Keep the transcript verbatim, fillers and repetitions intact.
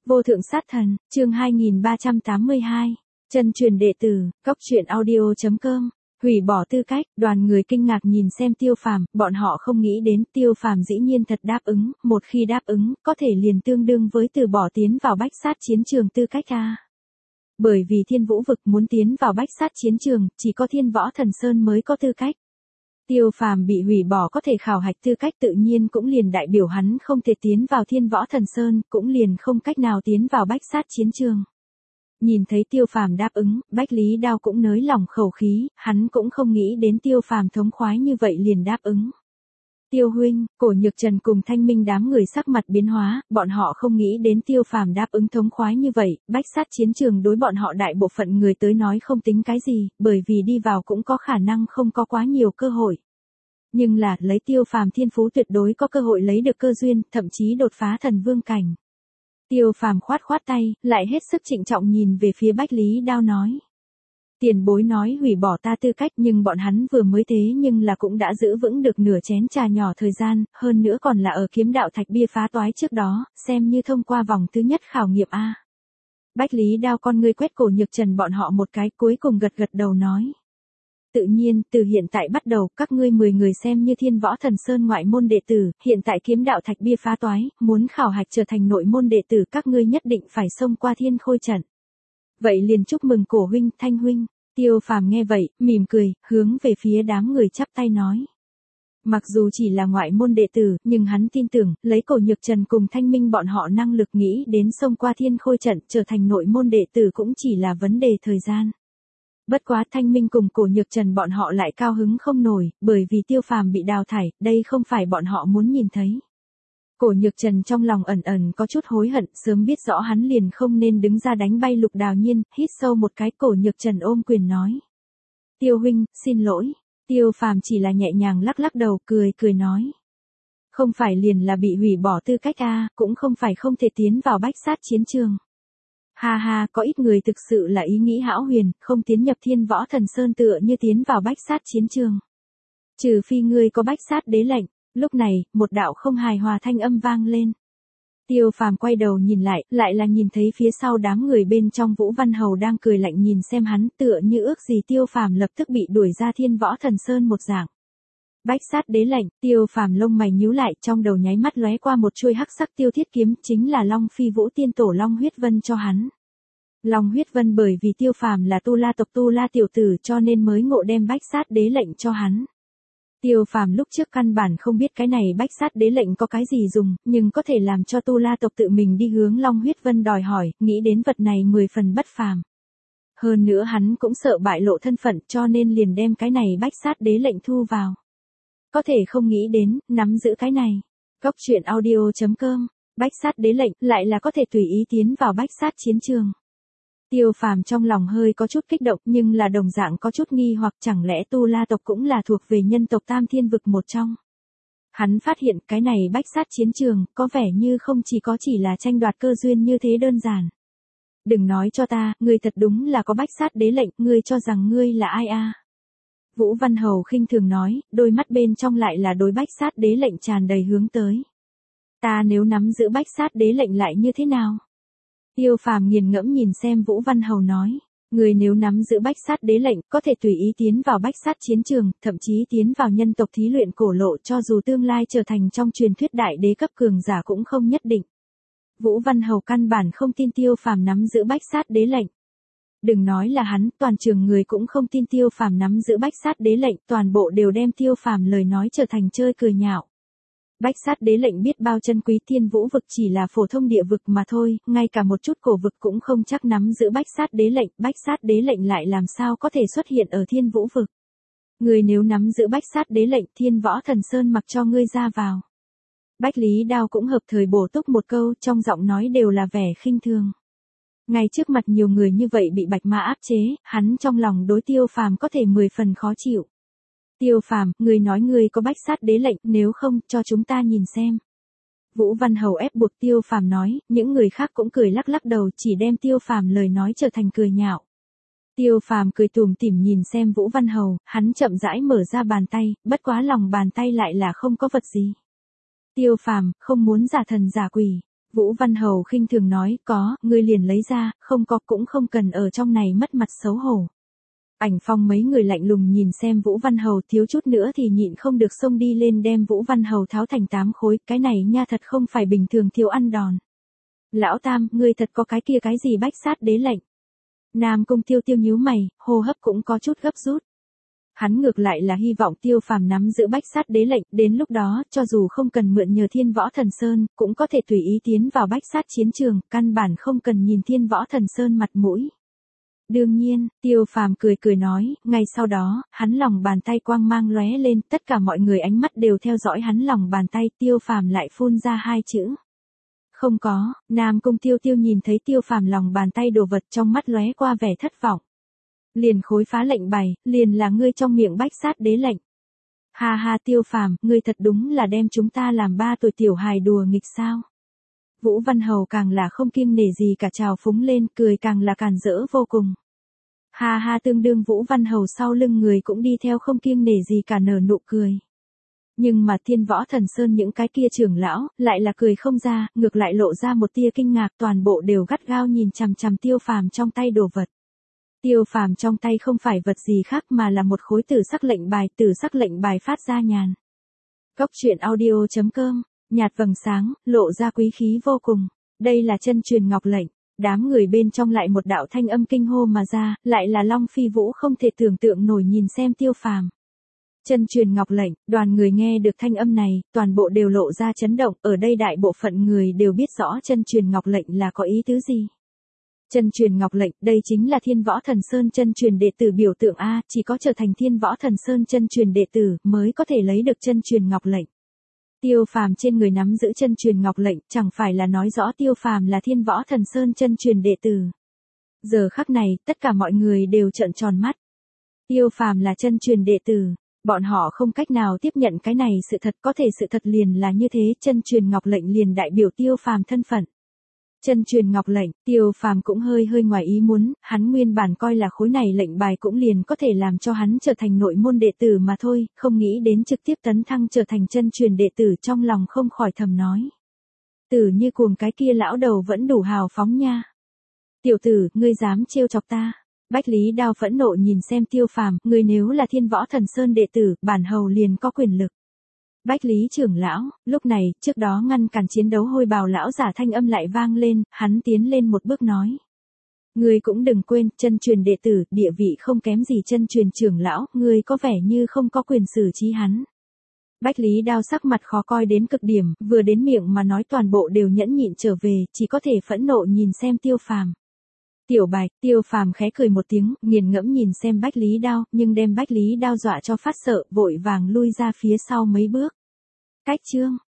Vô thượng sát thần, chương hai nghìn ba trăm tám mươi hai. Chân truyền đệ tử, cốc truyện audio chấm com. Hủy bỏ tư cách, đoàn người kinh ngạc nhìn xem Tiêu Phàm, bọn họ không nghĩ đến Tiêu Phàm dĩ nhiên thật đáp ứng, một khi đáp ứng, có thể liền tương đương với từ bỏ tiến vào bách sát chiến trường tư cách a. Bởi vì Thiên Vũ vực muốn tiến vào bách sát chiến trường, chỉ có Thiên Võ Thần Sơn mới có tư cách. Tiêu Phàm bị hủy bỏ có thể khảo hạch tư cách tự nhiên cũng liền đại biểu hắn không thể tiến vào Thiên Võ Thần Sơn, cũng liền không cách nào tiến vào bách sát chiến trường. Nhìn thấy Tiêu Phàm đáp ứng, Bách Lý Đao cũng nới lỏng khẩu khí, hắn cũng không nghĩ đến Tiêu Phàm thống khoái như vậy liền đáp ứng. Tiêu huynh, Cổ Nhược Trần cùng Thanh Minh đám người sắc mặt biến hóa, bọn họ không nghĩ đến Tiêu Phàm đáp ứng thống khoái như vậy, bách sát chiến trường đối bọn họ đại bộ phận người tới nói không tính cái gì, bởi vì đi vào cũng có khả năng không có quá nhiều cơ hội. Nhưng là, lấy Tiêu Phàm thiên phú tuyệt đối có cơ hội lấy được cơ duyên, thậm chí đột phá thần vương cảnh. Tiêu Phàm khoát khoát tay, lại hết sức trịnh trọng nhìn về phía Bách Lý Đao nói. Tiền bối nói hủy bỏ ta tư cách nhưng bọn hắn vừa mới thế nhưng là cũng đã giữ vững được nửa chén trà nhỏ thời gian, hơn nữa còn là ở kiếm đạo thạch bia phá toái trước đó, xem như thông qua vòng thứ nhất khảo nghiệm a. Bách Lý Đao con ngươi quét Cổ Nhược Trần bọn họ một cái cuối cùng gật gật đầu nói. Tự nhiên, từ hiện tại bắt đầu, các ngươi mười người xem như Thiên Võ Thần Sơn ngoại môn đệ tử, hiện tại kiếm đạo thạch bia phá toái, muốn khảo hạch trở thành nội môn đệ tử các ngươi nhất định phải xông qua thiên khôi trận. Vậy liền chúc mừng Cổ huynh, Thanh huynh. Tiêu Phàm nghe vậy, mỉm cười, hướng về phía đám người chắp tay nói. Mặc dù chỉ là ngoại môn đệ tử, nhưng hắn tin tưởng, lấy Cổ Nhược Trần cùng Thanh Minh bọn họ năng lực nghĩ đến xông qua thiên khôi trận trở thành nội môn đệ tử cũng chỉ là vấn đề thời gian. Bất quá Thanh Minh cùng Cổ Nhược Trần bọn họ lại cao hứng không nổi, bởi vì Tiêu Phàm bị đào thải, đây không phải bọn họ muốn nhìn thấy. Cổ Nhược Trần trong lòng ẩn ẩn có chút hối hận, sớm biết rõ hắn liền không nên đứng ra đánh bay Lục Đào Nhiên, hít sâu một cái Cổ Nhược Trần ôm quyền nói. Tiêu huynh, xin lỗi. Tiêu Phàm chỉ là nhẹ nhàng lắc lắc đầu, cười cười nói. Không phải liền là bị hủy bỏ tư cách a, cũng không phải không thể tiến vào bách sát chiến trường. Ha ha, có ít người thực sự là ý nghĩ hão huyền, không tiến nhập Thiên Võ Thần Sơn tựa như tiến vào bách sát chiến trường. Trừ phi ngươi có bách sát đế lệnh. Lúc này, một đạo không hài hòa thanh âm vang lên. Tiêu Phàm quay đầu nhìn lại, lại là nhìn thấy phía sau đám người bên trong Vũ Văn Hầu đang cười lạnh nhìn xem hắn, tựa như ước gì Tiêu Phàm lập tức bị đuổi ra Thiên Võ Thần Sơn một dạng. Bách sát đế lệnh, Tiêu Phàm lông mày nhíu lại, trong đầu nháy mắt lóe qua một chuôi hắc sắc tiêu thiết kiếm, chính là Long Phi Vũ Tiên Tổ Long Huyết Vân cho hắn. Long Huyết Vân bởi vì Tiêu Phàm là Tu La tộc Tu La tiểu tử cho nên mới ngộ đem bách sát đế lệnh cho hắn. Tiêu Phàm lúc trước căn bản không biết cái này bách sát đế lệnh có cái gì dùng, nhưng có thể làm cho Tu La tộc tự mình đi hướng Long Huyết Vân đòi hỏi, nghĩ đến vật này mười phần bất phàm. Hơn nữa hắn cũng sợ bại lộ thân phận cho nên liền đem cái này bách sát đế lệnh thu vào. Có thể không nghĩ đến, nắm giữ cái này. Cốc truyện audio chấm com, bách sát đế lệnh lại là có thể tùy ý tiến vào bách sát chiến trường. Tiêu Phàm trong lòng hơi có chút kích động nhưng là đồng dạng có chút nghi hoặc chẳng lẽ Tu La tộc cũng là thuộc về nhân tộc Tam Thiên vực một trong. Hắn phát hiện cái này bách sát chiến trường có vẻ như không chỉ có chỉ là tranh đoạt cơ duyên như thế đơn giản. Đừng nói cho ta, ngươi thật đúng là có bách sát đế lệnh, ngươi cho rằng ngươi là ai a? Vũ Văn Hầu khinh thường nói, đôi mắt bên trong lại là đối bách sát đế lệnh tràn đầy hướng tới. Ta nếu nắm giữ bách sát đế lệnh lại như thế nào? Tiêu Phàm nghiền ngẫm nhìn xem Vũ Văn Hầu nói, người nếu nắm giữ bách sát đế lệnh, có thể tùy ý tiến vào bách sát chiến trường, thậm chí tiến vào nhân tộc thí luyện cổ lộ cho dù tương lai trở thành trong truyền thuyết đại đế cấp cường giả cũng không nhất định. Vũ Văn Hầu căn bản không tin Tiêu Phàm nắm giữ bách sát đế lệnh. Đừng nói là hắn, toàn trường người cũng không tin Tiêu Phàm nắm giữ bách sát đế lệnh, toàn bộ đều đem Tiêu Phàm lời nói trở thành chơi cười nhạo. Bách sát đế lệnh biết bao chân quý, Thiên Vũ vực chỉ là phổ thông địa vực mà thôi, ngay cả một chút cổ vực cũng không chắc nắm giữ bách sát đế lệnh, bách sát đế lệnh lại làm sao có thể xuất hiện ở Thiên Vũ vực. Người nếu nắm giữ bách sát đế lệnh, Thiên Võ Thần Sơn mặc cho ngươi ra vào. Bách Lý Đao cũng hợp thời bổ túc một câu, trong giọng nói đều là vẻ khinh thường. Ngay trước mặt nhiều người như vậy bị bạch mã áp chế, hắn trong lòng đối Tiêu Phàm có thể mười phần khó chịu. Tiêu Phàm, người nói người có bách sát đế lệnh, nếu không, cho chúng ta nhìn xem. Vũ Văn Hầu ép buộc Tiêu Phàm nói, những người khác cũng cười lắc lắc đầu, chỉ đem Tiêu Phàm lời nói trở thành cười nhạo. Tiêu Phàm cười tủm tỉm nhìn xem Vũ Văn Hầu, hắn chậm rãi mở ra bàn tay, bất quá lòng bàn tay lại là không có vật gì. Tiêu Phàm, không muốn giả thần giả quỷ. Vũ Văn Hầu khinh thường nói, có, ngươi liền lấy ra, không có cũng không cần ở trong này mất mặt xấu hổ. Ảnh Phong mấy người lạnh lùng nhìn xem Vũ Văn Hầu, thiếu chút nữa thì nhịn không được xông đi lên đem Vũ Văn Hầu tháo thành tám khối, cái này nha thật không phải bình thường thiếu ăn đòn. Lão Tam, ngươi thật có cái kia cái gì bách sát đế lệnh. Nam Cung Tiêu Tiêu nhíu mày, hô hấp cũng có chút gấp rút. Hắn ngược lại là hy vọng Tiêu Phàm nắm giữ bách sát đế lệnh, đến lúc đó, cho dù không cần mượn nhờ Thiên Võ Thần Sơn, cũng có thể tùy ý tiến vào bách sát chiến trường, căn bản không cần nhìn Thiên Võ Thần Sơn mặt mũi. Đương nhiên, Tiêu Phàm cười cười nói, ngay sau đó, hắn lòng bàn tay quang mang lóe lên, tất cả mọi người ánh mắt đều theo dõi hắn lòng bàn tay, Tiêu Phàm lại phun ra hai chữ. Không có, Nam Cung Tiêu Tiêu nhìn thấy Tiêu Phàm lòng bàn tay đồ vật trong mắt lóe qua vẻ thất vọng. Liền khối phá lệnh bài, liền là ngươi trong miệng bách sát đế lệnh. Ha ha Tiêu Phàm, ngươi thật đúng là đem chúng ta làm ba tuổi tiểu hài đùa nghịch sao. Vũ Văn Hầu càng là không kiêng nể gì cả trào phúng lên, cười càng là càn rỡ vô cùng. Ha ha tương đương Vũ Văn Hầu sau lưng người cũng đi theo không kiêng nể gì cả nở nụ cười. Nhưng mà Thiên Võ Thần Sơn những cái kia trưởng lão, lại là cười không ra, ngược lại lộ ra một tia kinh ngạc, toàn bộ đều gắt gao nhìn chằm chằm Tiêu Phàm trong tay đồ vật. Tiêu Phàm trong tay không phải vật gì khác mà là một khối tử sắc lệnh bài, tử sắc lệnh bài phát ra nhàn. Cốc truyện audio chấm com, nhạt vầng sáng, lộ ra quý khí vô cùng. Đây là chân truyền ngọc lệnh. Đám người bên trong lại một đạo thanh âm kinh hô mà ra, lại là Long Phi Vũ không thể tưởng tượng nổi nhìn xem Tiêu Phàm. Chân truyền ngọc lệnh, đoàn người nghe được thanh âm này, toàn bộ đều lộ ra chấn động, ở đây đại bộ phận người đều biết rõ chân truyền ngọc lệnh là có ý tứ gì. Chân truyền ngọc lệnh, đây chính là Thiên Võ Thần Sơn chân truyền đệ tử biểu tượng A, chỉ có trở thành Thiên Võ Thần Sơn chân truyền đệ tử, mới có thể lấy được chân truyền ngọc lệnh. Tiêu Phàm trên người nắm giữ chân truyền ngọc lệnh, chẳng phải là nói rõ Tiêu Phàm là Thiên Võ Thần Sơn chân truyền đệ tử. Giờ khắc này, tất cả mọi người đều trợn tròn mắt. Tiêu Phàm là chân truyền đệ tử, bọn họ không cách nào tiếp nhận cái này sự thật, có thể sự thật liền là như thế, chân truyền ngọc lệnh liền đại biểu Tiêu Phàm thân phận. Chân truyền ngọc lệnh, Tiêu Phàm cũng hơi hơi ngoài ý muốn, hắn nguyên bản coi là khối này lệnh bài cũng liền có thể làm cho hắn trở thành nội môn đệ tử mà thôi, không nghĩ đến trực tiếp tấn thăng trở thành chân truyền đệ tử, trong lòng không khỏi thầm nói. Tử như cuồng cái kia lão đầu vẫn đủ hào phóng nha. Tiểu tử, ngươi dám trêu chọc ta. Bách Lý Đao phẫn nộ nhìn xem Tiêu Phàm, ngươi nếu là Thiên Võ Thần Sơn đệ tử, bản hầu liền có quyền lực. Bách Lý trưởng lão, lúc này, trước đó ngăn cản chiến đấu hôi bào lão giả thanh âm lại vang lên, hắn tiến lên một bước nói. Ngươi cũng đừng quên, chân truyền đệ tử, địa vị không kém gì chân truyền trưởng lão, ngươi có vẻ như không có quyền xử trí hắn. Bách Lý Đao sắc mặt khó coi đến cực điểm, vừa đến miệng mà nói toàn bộ đều nhẫn nhịn trở về, chỉ có thể phẫn nộ nhìn xem Tiêu Phàm. Tiểu Bạch, Tiêu Phàm khẽ cười một tiếng, nghiền ngẫm nhìn xem Bách Lý Đao, nhưng đem Bách Lý Đao dọa cho phát sợ, vội vàng lui ra phía sau mấy bước. Cách chương